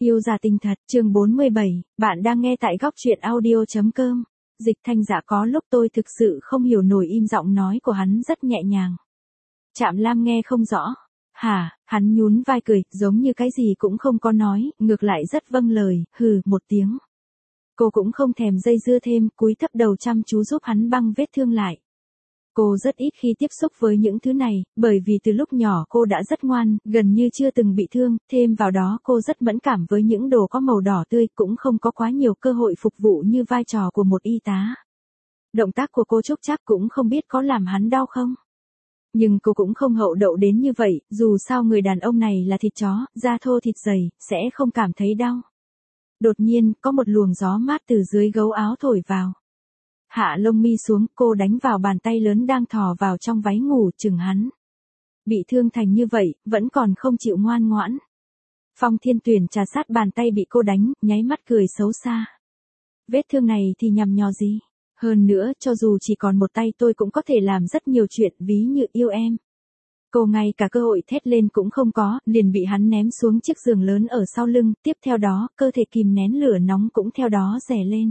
Yêu giả tình thật, chương 47, bạn đang nghe tại góc truyện audio.com. Dịch Thanh Dạ có lúc tôi thực sự không hiểu nổi im giọng nói của hắn rất nhẹ nhàng. Trạm Lam nghe không rõ. Hả, hắn nhún vai cười, giống như cái gì cũng không có nói, ngược lại rất vâng lời, hừ, một tiếng. Cô cũng không thèm dây dưa thêm, cúi thấp đầu chăm chú giúp hắn băng vết thương lại. Cô rất ít khi tiếp xúc với những thứ này, bởi vì từ lúc nhỏ cô đã rất ngoan, gần như chưa từng bị thương, thêm vào đó cô rất mẫn cảm với những đồ có màu đỏ tươi, cũng không có quá nhiều cơ hội phục vụ như vai trò của một y tá. Động tác của cô Trúc chắc cũng không biết có làm hắn đau không. Nhưng cô cũng không hậu đậu đến như vậy, dù sao người đàn ông này là thịt chó, da thô thịt dày, sẽ không cảm thấy đau. Đột nhiên, có một luồng gió mát từ dưới gấu áo thổi vào. Hạ lông mi xuống, cô đánh vào bàn tay lớn đang thò vào trong váy ngủ, chừng hắn. Bị thương thành như vậy, vẫn còn không chịu ngoan ngoãn. Phong Thiên Tuyển trà sát bàn tay bị cô đánh, nháy mắt cười xấu xa. Vết thương này thì nhằm nhò gì? Hơn nữa, cho dù chỉ còn một tay tôi cũng có thể làm rất nhiều chuyện, ví như yêu em. Cô ngay cả cơ hội thét lên cũng không có, liền bị hắn ném xuống chiếc giường lớn ở sau lưng, tiếp theo đó, cơ thể kìm nén lửa nóng cũng theo đó rè lên.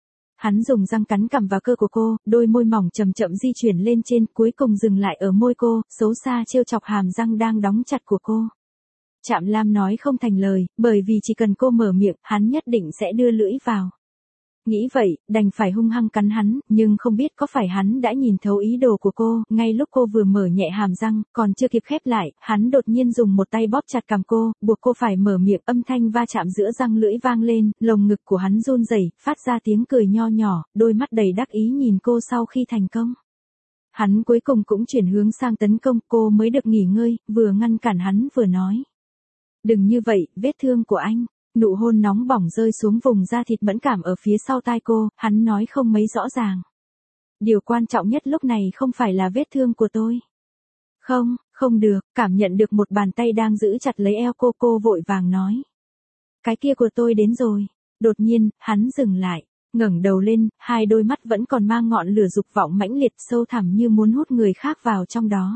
Hắn dùng răng cắn cằm vào cơ của cô, đôi môi mỏng chậm chậm di chuyển lên trên, cuối cùng dừng lại ở môi cô, xấu xa trêu chọc hàm răng đang đóng chặt của cô. Trạm Lam nói không thành lời, bởi vì chỉ cần cô mở miệng, hắn nhất định sẽ đưa lưỡi vào. Nghĩ vậy, đành phải hung hăng cắn hắn, nhưng không biết có phải hắn đã nhìn thấu ý đồ của cô, ngay lúc cô vừa mở nhẹ hàm răng, còn chưa kịp khép lại, hắn đột nhiên dùng một tay bóp chặt cằm cô, buộc cô phải mở miệng, âm thanh va chạm giữa răng lưỡi vang lên, lồng ngực của hắn run rẩy, phát ra tiếng cười nho nhỏ, đôi mắt đầy đắc ý nhìn cô sau khi thành công. Hắn cuối cùng cũng chuyển hướng sang tấn công, cô mới được nghỉ ngơi, vừa ngăn cản hắn vừa nói. Đừng như vậy, vết thương của anh. Nụ hôn nóng bỏng rơi xuống vùng da thịt mẫn cảm ở phía sau tai cô, hắn nói không mấy rõ ràng. Điều quan trọng nhất lúc này không phải là vết thương của tôi. Không, không được, cảm nhận được một bàn tay đang giữ chặt lấy eo cô vội vàng nói. Cái kia của tôi đến rồi. Đột nhiên, hắn dừng lại, ngẩng đầu lên, hai đôi mắt vẫn còn mang ngọn lửa dục vọng mãnh liệt sâu thẳm như muốn hút người khác vào trong đó.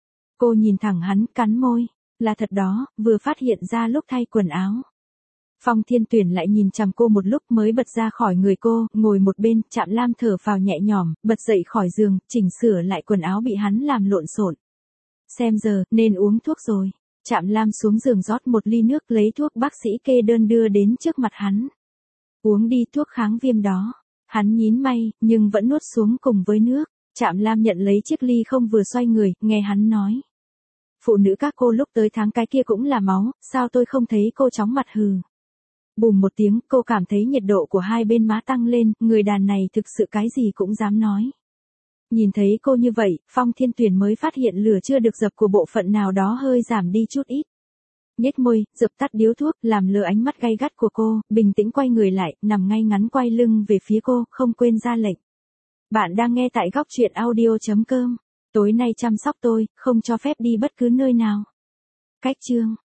Cô nhìn thẳng hắn, cắn môi. Là thật đó, vừa phát hiện ra lúc thay quần áo. Phong Thiên Tuyển lại nhìn chằm cô một lúc mới bật ra khỏi người cô, ngồi một bên, Trạm Lam thở phào nhẹ nhõm, bật dậy khỏi giường, chỉnh sửa lại quần áo bị hắn làm lộn xộn. Xem giờ, nên uống thuốc rồi. Trạm Lam xuống giường rót một ly nước lấy thuốc bác sĩ kê đơn đưa đến trước mặt hắn. Uống đi thuốc kháng viêm đó. Hắn nhín may, nhưng vẫn nuốt xuống cùng với nước. Trạm Lam nhận lấy chiếc ly không vừa xoay người, nghe hắn nói. Phụ nữ các cô lúc tới tháng cái kia cũng là máu, sao tôi không thấy cô chóng mặt hừ. Bùm một tiếng, cô cảm thấy nhiệt độ của hai bên má tăng lên, người đàn này thực sự cái gì cũng dám nói. Nhìn thấy cô như vậy, Phong Thiên Tuyển mới phát hiện lửa chưa được dập của bộ phận nào đó hơi giảm đi chút ít. Nhếch môi, dập tắt điếu thuốc, làm lờ ánh mắt gay gắt của cô, bình tĩnh quay người lại, nằm ngay ngắn quay lưng về phía cô, không quên ra lệnh. Bạn đang nghe tại góc truyện audio.com. Tối nay chăm sóc tôi, không cho phép đi bất cứ nơi nào. Cách chương.